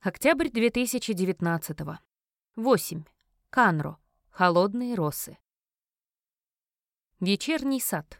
Октябрь 2019. 8. Канро. Холодные росы. Вечерний сад.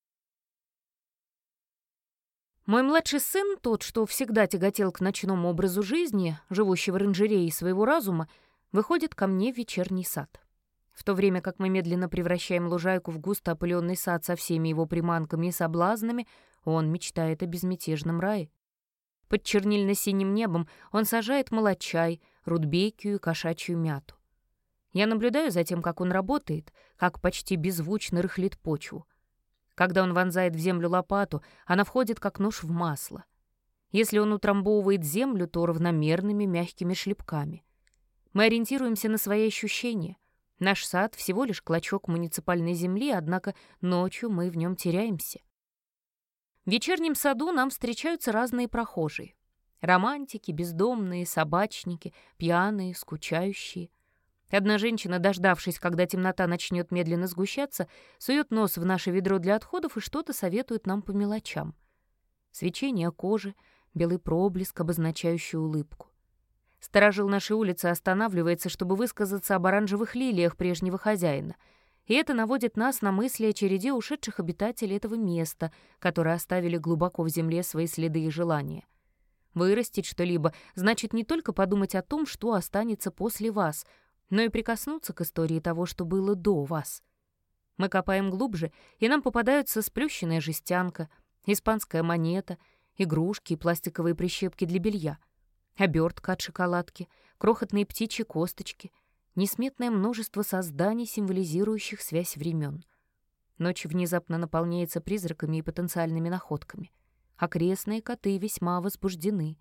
Мой младший сын, тот, что всегда тяготел к ночному образу жизни, живущий в оранжерее своего разума, выходит ко мне в вечерний сад. В то время как мы медленно превращаем лужайку в густо опыленный сад со всеми его приманками и соблазнами, он мечтает о безмятежном рае. Под чернильно-синим небом он сажает молочай, рудбекию и кошачью мяту. Я наблюдаю за тем, как он работает, как почти беззвучно рыхлит почву. Когда он вонзает в землю лопату, она входит как нож в масло. Если он утрамбовывает землю, то равномерными мягкими шлепками. Мы ориентируемся на свои ощущения. Наш сад — всего лишь клочок муниципальной земли, однако ночью мы в нем теряемся. В вечернем саду нам встречаются разные прохожие. Романтики, бездомные, собачники, пьяные, скучающие. Одна женщина, дождавшись, когда темнота начнет медленно сгущаться, сует нос в наше ведро для отходов и что-то советует нам по мелочам. Свечение кожи, белый проблеск, обозначающий улыбку. Сторожил нашей улицы останавливается, чтобы высказаться об оранжевых лилиях прежнего хозяина. И это наводит нас на мысли о череде ушедших обитателей этого места, которые оставили глубоко в земле свои следы и желания. Вырастить что-либо значит не только подумать о том, что останется после вас, но и прикоснуться к истории того, что было до вас. Мы копаем глубже, и нам попадаются сплющенная жестянка, испанская монета, игрушки и пластиковые прищепки для белья, обертка от шоколадки, крохотные птичьи косточки, несметное множество созданий, символизирующих связь времен. Ночь внезапно наполняется призраками и потенциальными находками. Окрестные коты весьма возбуждены.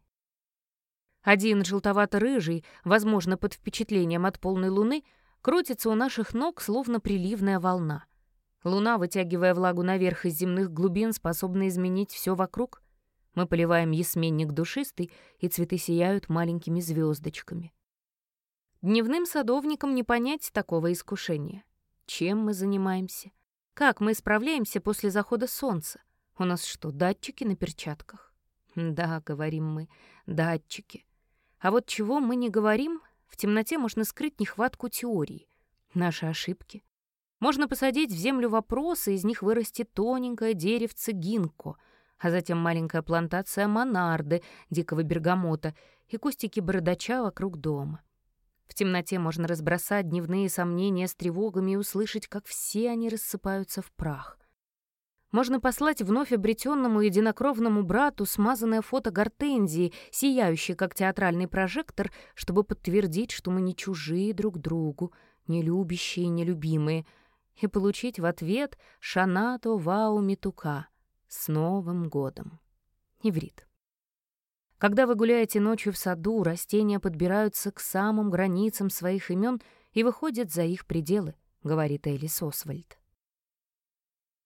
Один желтовато-рыжий, возможно, под впечатлением от полной луны, крутится у наших ног, словно приливная волна. Луна, вытягивая влагу наверх из земных глубин, способна изменить все вокруг. Мы поливаем ясменник душистый, и цветы сияют маленькими звездочками. Дневным садовникам не понять такого искушения. Чем мы занимаемся? Как мы справляемся после захода солнца? У нас что, датчики на перчатках? Да, говорим мы, датчики. А вот чего мы не говорим, в темноте можно скрыть нехватку теории, наши ошибки. Можно посадить в землю вопросы, из них вырастет тоненькое деревце гинко, а затем маленькая плантация монарды, дикого бергамота, и кустики бородача вокруг дома. В темноте можно разбросать дневные сомнения с тревогами и услышать, как все они рассыпаются в прах. Можно послать вновь обретенному единокровному брату смазанное фото гортензии, сияющее, как театральный прожектор, чтобы подтвердить, что мы не чужие друг другу, не любящие и нелюбимые, и получить в ответ «Шанато вау митука» с Новым годом. Иврит. Когда вы гуляете ночью в саду, растения подбираются к самым границам своих имен и выходят за их пределы, говорит Элис Освальд.